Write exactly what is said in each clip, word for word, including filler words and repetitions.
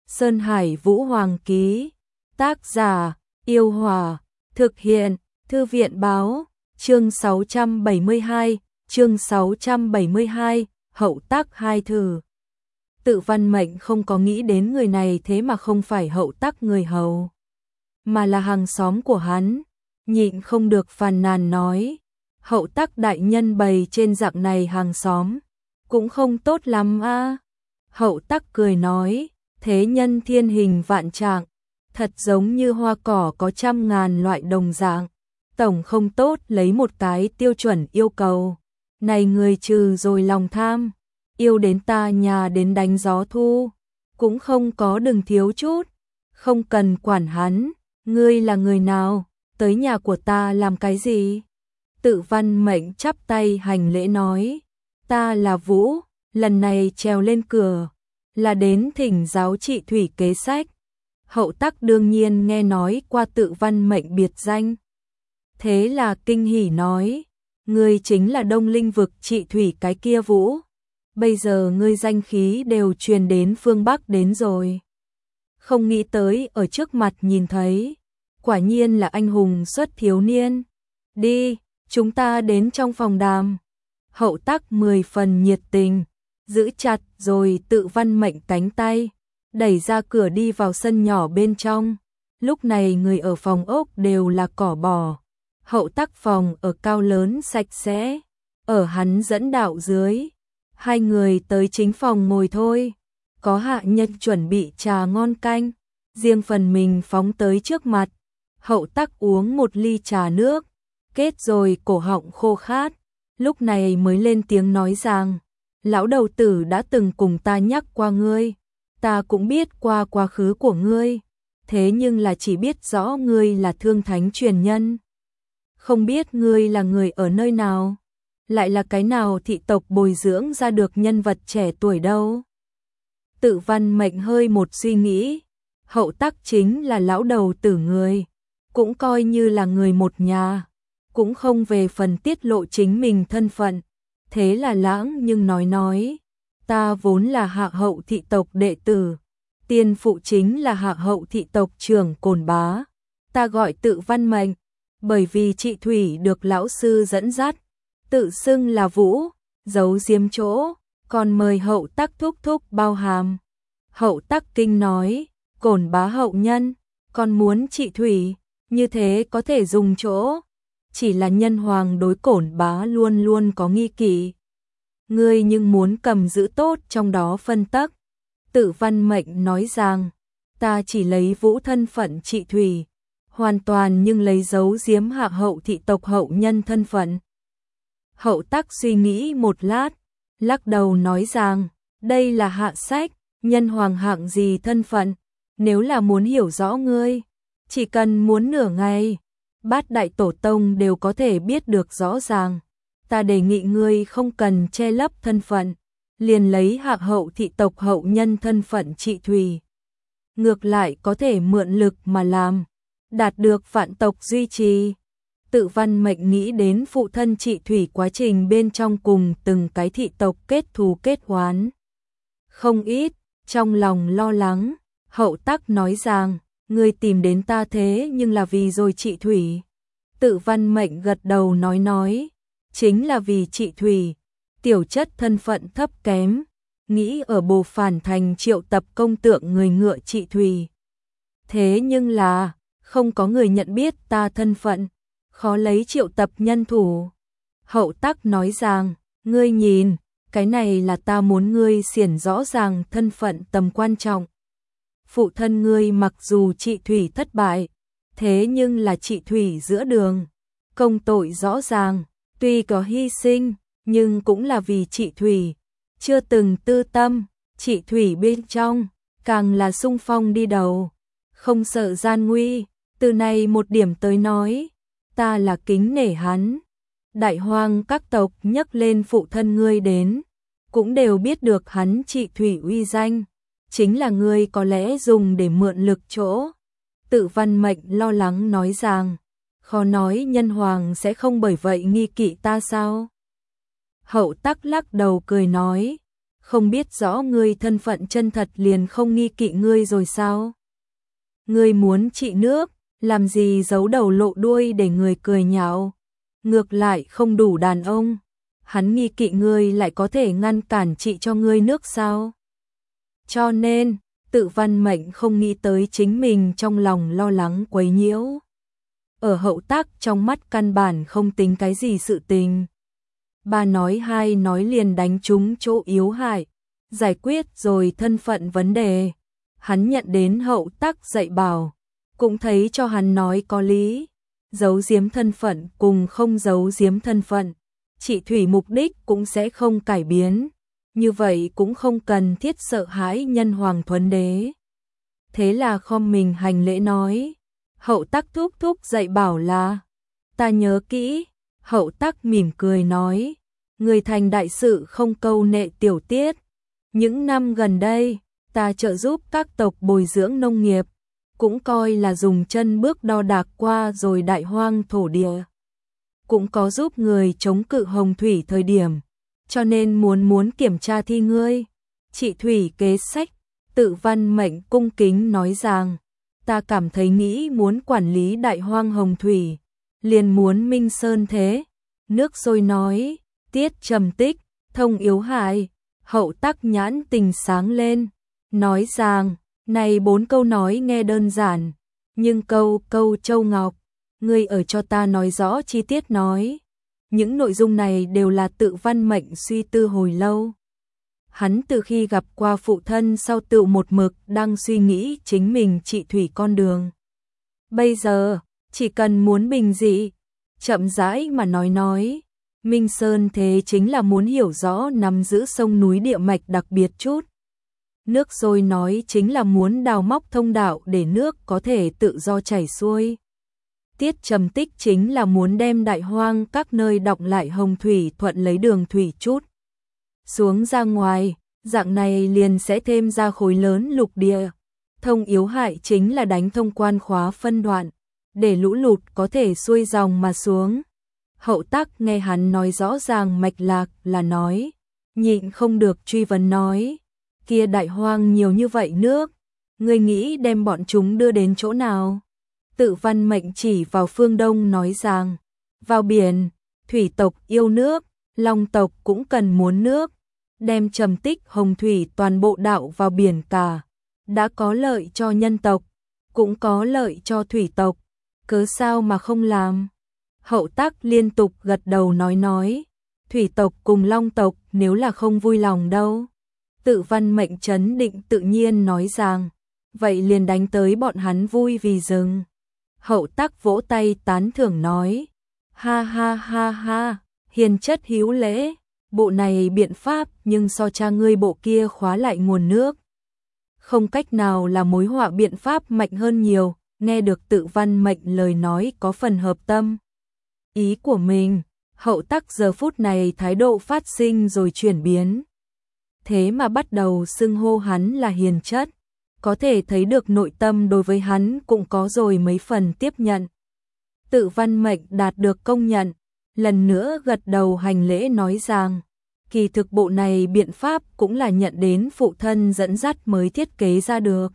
Sơn Hải Vũ Hoàng ký. Tác giả, Yêu Hòa. Thực hiện, Thư viện Báo. Chương sáu trăm bảy mươi hai, chương sáu trăm bảy mươi hai, Hậu Tắc hai thử. Tự Văn Mệnh không có nghĩ đến người này thế mà không phải Hậu Tắc người hầu, mà là hàng xóm của hắn, nhịn không được phàn nàn nói, Hậu Tắc đại nhân bày trên dạng này hàng xóm, cũng không tốt lắm a. Hậu Tắc cười nói, thế nhân thiên hình vạn trạng, thật giống như hoa cỏ có trăm ngàn loại đồng dạng, tổng không tốt lấy một cái tiêu chuẩn yêu cầu. Này người trừ rồi lòng tham, yêu đến ta nhà đến đánh gió thu, cũng không có đừng thiếu chút, không cần quản hắn, ngươi là người nào, tới nhà của ta làm cái gì? Tự Văn Mệnh chắp tay hành lễ nói, ta là Vũ, lần này trèo lên cửa, là đến thỉnh giáo trị thủy kế sách. Hậu Tắc đương nhiên nghe nói qua Tự Văn Mệnh biệt danh, thế là kinh hỉ nói, ngươi chính là Đông Linh vực trị thủy cái kia Vũ, bây giờ ngươi danh khí đều truyền đến phương Bắc đến rồi. Không nghĩ tới ở trước mặt nhìn thấy, quả nhiên là anh hùng xuất thiếu niên. Đi, chúng ta đến trong phòng đàm. Hậu Tắc mười phần nhiệt tình, giữ chặt rồi Tự Văn Mệnh cánh tay, đẩy ra cửa đi vào sân nhỏ bên trong. Lúc này người ở phòng ốc đều là cỏ bò. Hậu Tắc phòng ở cao lớn sạch sẽ, ở hắn dẫn đạo dưới, hai người tới chính phòng ngồi thôi. Có hạ nhân chuẩn bị trà ngon canh, riêng phần mình phóng tới trước mặt. Hậu Tắc uống một ly trà nước, kết rồi cổ họng khô khát, lúc này mới lên tiếng nói rằng, lão đầu tử đã từng cùng ta nhắc qua ngươi, ta cũng biết qua quá khứ của ngươi, thế nhưng là chỉ biết rõ ngươi là Thương Thánh truyền nhân, không biết ngươi là người ở nơi nào, lại là cái nào thị tộc bồi dưỡng ra được nhân vật trẻ tuổi đâu. Tự Văn Mệnh hơi một suy nghĩ, Hậu Tắc chính là lão đầu tử người, cũng coi như là người một nhà, cũng không về phần tiết lộ chính mình thân phận, thế là lãng nhưng nói nói, ta vốn là Hạ Hậu thị tộc đệ tử, tiên phụ chính là Hạ Hậu thị tộc trưởng Cổn Bá, ta gọi Tự Văn Mệnh, bởi vì chị Thủy được lão sư dẫn dắt, tự xưng là Vũ, giấu giếm chỗ, còn mời Hậu Tắc thúc thúc bao hàm. Hậu Tắc kinh nói, Cổn Bá hậu nhân, còn muốn chị Thủy, như thế có thể dùng chỗ, chỉ là nhân hoàng đối Cổn Bá luôn luôn có nghi kỵ. Ngươi nhưng muốn cầm giữ tốt trong đó phân tắc. Tự Văn Mệnh nói rằng, ta chỉ lấy Vũ thân phận chị Thủy, hoàn toàn nhưng lấy giấu giếm Hạ Hậu thị tộc hậu nhân thân phận. Hậu Tắc suy nghĩ một lát, lắc đầu nói rằng, đây là hạ sách, nhân hoàng hạng gì thân phận, nếu là muốn hiểu rõ ngươi, chỉ cần muốn nửa ngày, bát đại tổ tông đều có thể biết được rõ ràng. Ta đề nghị ngươi không cần che lấp thân phận, liền lấy Hạ Hậu thị tộc hậu nhân thân phận chị Thủy. Ngược lại có thể mượn lực mà làm, đạt được vạn tộc duy trì. Tự Văn Mệnh nghĩ đến phụ thân chị Thủy quá trình bên trong cùng từng cái thị tộc kết thù kết oán. Không ít, trong lòng lo lắng, Hậu Tắc nói rằng, ngươi tìm đến ta thế nhưng là vì rồi chị Thủy. Tự Văn Mệnh gật đầu nói nói, chính là vì chị Thủy, tiểu chất thân phận thấp kém, nghĩ ở Bồ Phản Thành triệu tập công tượng người ngựa chị Thủy. Thế nhưng là, không có người nhận biết ta thân phận, khó lấy triệu tập nhân thủ. Hậu Tắc nói rằng, ngươi nhìn, cái này là ta muốn ngươi xiển rõ ràng thân phận tầm quan trọng. Phụ thân ngươi mặc dù chị Thủy thất bại, thế nhưng là chị Thủy giữa đường, công tội rõ ràng, tuy có hy sinh, nhưng cũng là vì chị Thủy, chưa từng tư tâm, chị Thủy bên trong, càng là sung phong đi đầu, không sợ gian nguy, từ này một điểm tới nói, ta là kính nể hắn. Đại hoang các tộc nhắc lên phụ thân ngươi đến, cũng đều biết được hắn chị Thủy uy danh, chính là ngươi có lẽ dùng để mượn lực chỗ. Tự Văn Mệnh lo lắng nói rằng, khó nói nhân hoàng sẽ không bởi vậy nghi kỵ ta sao? Hậu Tắc lắc đầu cười nói, không biết rõ ngươi thân phận chân thật liền không nghi kỵ ngươi rồi sao? Ngươi muốn trị nước, làm gì giấu đầu lộ đuôi để người cười nhạo, ngược lại không đủ đàn ông. Hắn nghi kỵ ngươi lại có thể ngăn cản trị cho ngươi nước sao? Cho nên, Tự Văn Mệnh không nghĩ tới chính mình trong lòng lo lắng quấy nhiễu. Ở Hậu Tác trong mắt căn bản không tính cái gì sự tình. Ba nói hai nói liền đánh trúng chỗ yếu hại, giải quyết rồi thân phận vấn đề. Hắn nhận đến Hậu Tác dạy bảo, cũng thấy cho hắn nói có lý. Giấu giếm thân phận cùng không giấu giếm thân phận, trị thủy mục đích cũng sẽ không cải biến. Như vậy cũng không cần thiết sợ hãi Nhân Hoàng Thuấn Đế. Thế là khom mình hành lễ nói, Hậu Tác thúc thúc dạy bảo là, ta nhớ kỹ. Hậu Tác mỉm cười nói, người thành đại sự không câu nệ tiểu tiết. Những năm gần đây, ta trợ giúp các tộc bồi dưỡng nông nghiệp, cũng coi là dùng chân bước đo đạc qua rồi đại hoang thổ địa. Cũng có giúp người chống cự hồng thủy thời điểm, cho nên muốn muốn kiểm tra thi ngươi. Trị thủy kế sách, Tự Văn Mệnh cung kính nói rằng, ta cảm thấy nghĩ muốn quản lý đại hoang hồng thủy, liền muốn Minh Sơn thế. Nước Sôi nói, Tiết Trầm Tích, thông yếu hại. Hậu Tác nhãn tình sáng lên, nói rằng, này bốn câu nói nghe đơn giản, nhưng câu câu châu ngọc, ngươi ở cho ta nói rõ chi tiết nói. Những nội dung này đều là Tự Văn Mệnh suy tư hồi lâu. Hắn từ khi gặp qua phụ thân sau tự một mực đang suy nghĩ chính mình trị thủy con đường. Bây giờ, chỉ cần muốn bình dị, chậm rãi mà nói nói. Minh Sơn thế chính là muốn hiểu rõ nắm giữ sông núi địa mạch đặc biệt chút. Nước Sôi nói chính là muốn đào móc thông đạo để nước có thể tự do chảy xuôi. Tiết Trầm Tích chính là muốn đem đại hoang các nơi đọng lại hồng thủy thuận lấy đường thủy chút xuống ra ngoài, dạng này liền sẽ thêm ra khối lớn lục địa. Thông yếu hại chính là đánh thông quan khóa phân đoạn, để lũ lụt có thể xuôi dòng mà xuống. Hậu Tác nghe hắn nói rõ ràng mạch lạc là nói, nhịn không được truy vấn nói, kia đại hoang nhiều như vậy nước, ngươi nghĩ đem bọn chúng đưa đến chỗ nào? Tự Văn Mệnh chỉ vào phương đông nói rằng, vào biển. Thủy tộc yêu nước, long tộc cũng cần muốn nước, đem Trầm Tích hồng thủy toàn bộ đạo vào biển cả, đã có lợi cho nhân tộc, cũng có lợi cho thủy tộc, cớ sao mà không làm? Hậu Tác liên tục gật đầu nói nói, thủy tộc cùng long tộc nếu là không vui lòng đâu. Tự Văn Mệnh trấn định tự nhiên nói rằng, vậy liền đánh tới bọn hắn vui vì rừng. Hậu Tác vỗ tay tán thưởng nói, ha ha ha ha, hiền chất hiếu lễ, bộ này biện pháp nhưng so cha ngươi bộ kia khóa lại nguồn nước. Không cách nào là mối họa biện pháp mạnh hơn nhiều. Nghe được Tự Văn Mệnh lời nói có phần hợp tâm ý của mình, Hậu Tác giờ phút này thái độ phát sinh rồi chuyển biến. Thế mà bắt đầu xưng hô hắn là hiền chất, có thể thấy được nội tâm đối với hắn cũng có rồi mấy phần tiếp nhận. Tự Văn Mệnh đạt được công nhận, lần nữa gật đầu hành lễ nói rằng, kỳ thực bộ này biện pháp cũng là nhận đến phụ thân dẫn dắt mới thiết kế ra được.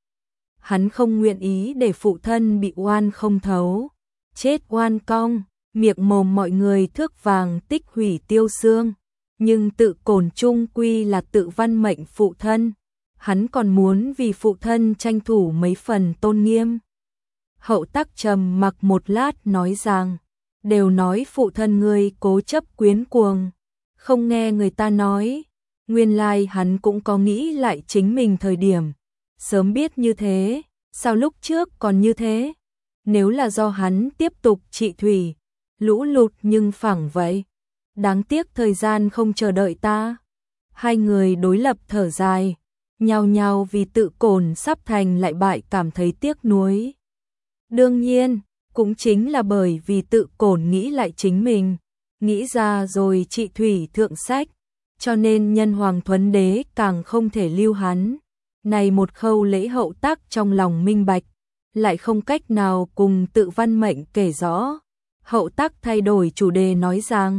Hắn không nguyện ý để phụ thân bị oan không thấu, chết oan cong, miệng mồm mọi người thước vàng tích hủy tiêu xương, nhưng tự cổn chung quy là Tự Văn Mệnh phụ thân, hắn còn muốn vì phụ thân tranh thủ mấy phần tôn nghiêm. Hậu Tác trầm mặc một lát nói rằng, đều nói phụ thân ngươi cố chấp quyến cuồng, không nghe người ta nói, nguyên lai hắn cũng có nghĩ lại chính mình thời điểm. Sớm biết như thế, sao lúc trước còn như thế? Nếu là do hắn tiếp tục trị thủy, lũ lụt nhưng phẳng vậy. Đáng tiếc thời gian không chờ đợi ta. Hai người đối lập thở dài, nhao nhao vì tự cổn sắp thành lại bại cảm thấy tiếc nuối. Đương nhiên, cũng chính là bởi vì tự cổn nghĩ lại chính mình, nghĩ ra rồi trị thủy thượng sách, cho nên Nhân Hoàng Thuấn Đế càng không thể lưu hắn. Này một khâu lễ Hậu Tác trong lòng minh bạch, lại không cách nào cùng Tự Văn Mệnh kể rõ. Hậu Tác thay đổi chủ đề nói rằng,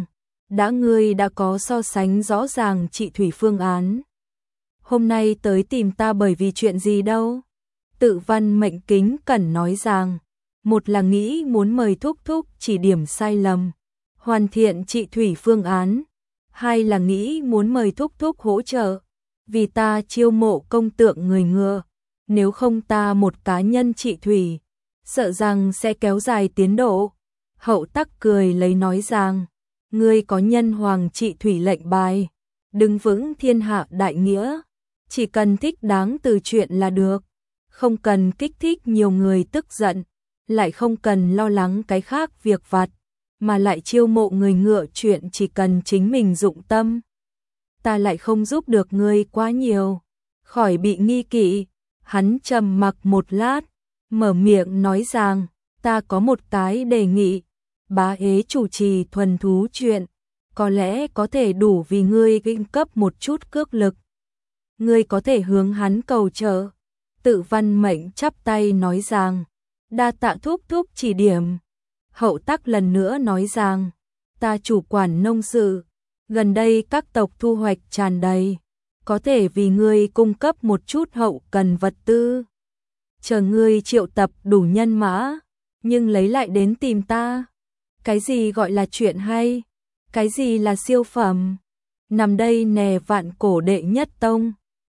đã ngươi đã có so sánh rõ ràng trị thủy phương án. Hôm nay tới tìm ta bởi vì chuyện gì đâu? Tự Văn Mệnh kính cẩn nói rằng, một là nghĩ muốn mời thúc thúc chỉ điểm sai lầm, hoàn thiện trị thủy phương án, hai là nghĩ muốn mời thúc thúc hỗ trợ, vì ta chiêu mộ công tượng người ngựa, nếu không ta một cá nhân trị thủy, sợ rằng sẽ kéo dài tiến độ. Hậu Tắc cười lấy nói rằng, ngươi có nhân hoàng trị thủy lệnh bài, đứng vững thiên hạ đại nghĩa, chỉ cần thích đáng từ chuyện là được, không cần kích thích nhiều người tức giận, lại không cần lo lắng cái khác việc vặt, mà lại chiêu mộ người ngựa chuyện chỉ cần chính mình dụng tâm. Ta lại không giúp được ngươi quá nhiều, khỏi bị nghi kỵ. Hắn trầm mặc một lát, mở miệng nói rằng, ta có một cái đề nghị, bá ế chủ trì thuần thú chuyện, có lẽ có thể đủ vì ngươi cung cấp một chút cước lực. Ngươi có thể hướng hắn cầu trợ. Tự Văn Mệnh chắp tay nói rằng, đa tạ thúc thúc chỉ điểm. Hậu Tắc lần nữa nói rằng, ta chủ quản nông sự, gần đây các tộc thu hoạch tràn đầy, có thể vì ngươi cung cấp một chút hậu cần vật tư. Chờ ngươi triệu tập đủ nhân mã, nhưng lấy lại đến tìm ta. Cái gì gọi là chuyện hay? Cái gì là siêu phẩm? Nằm đây nè vạn cổ đệ nhất tông.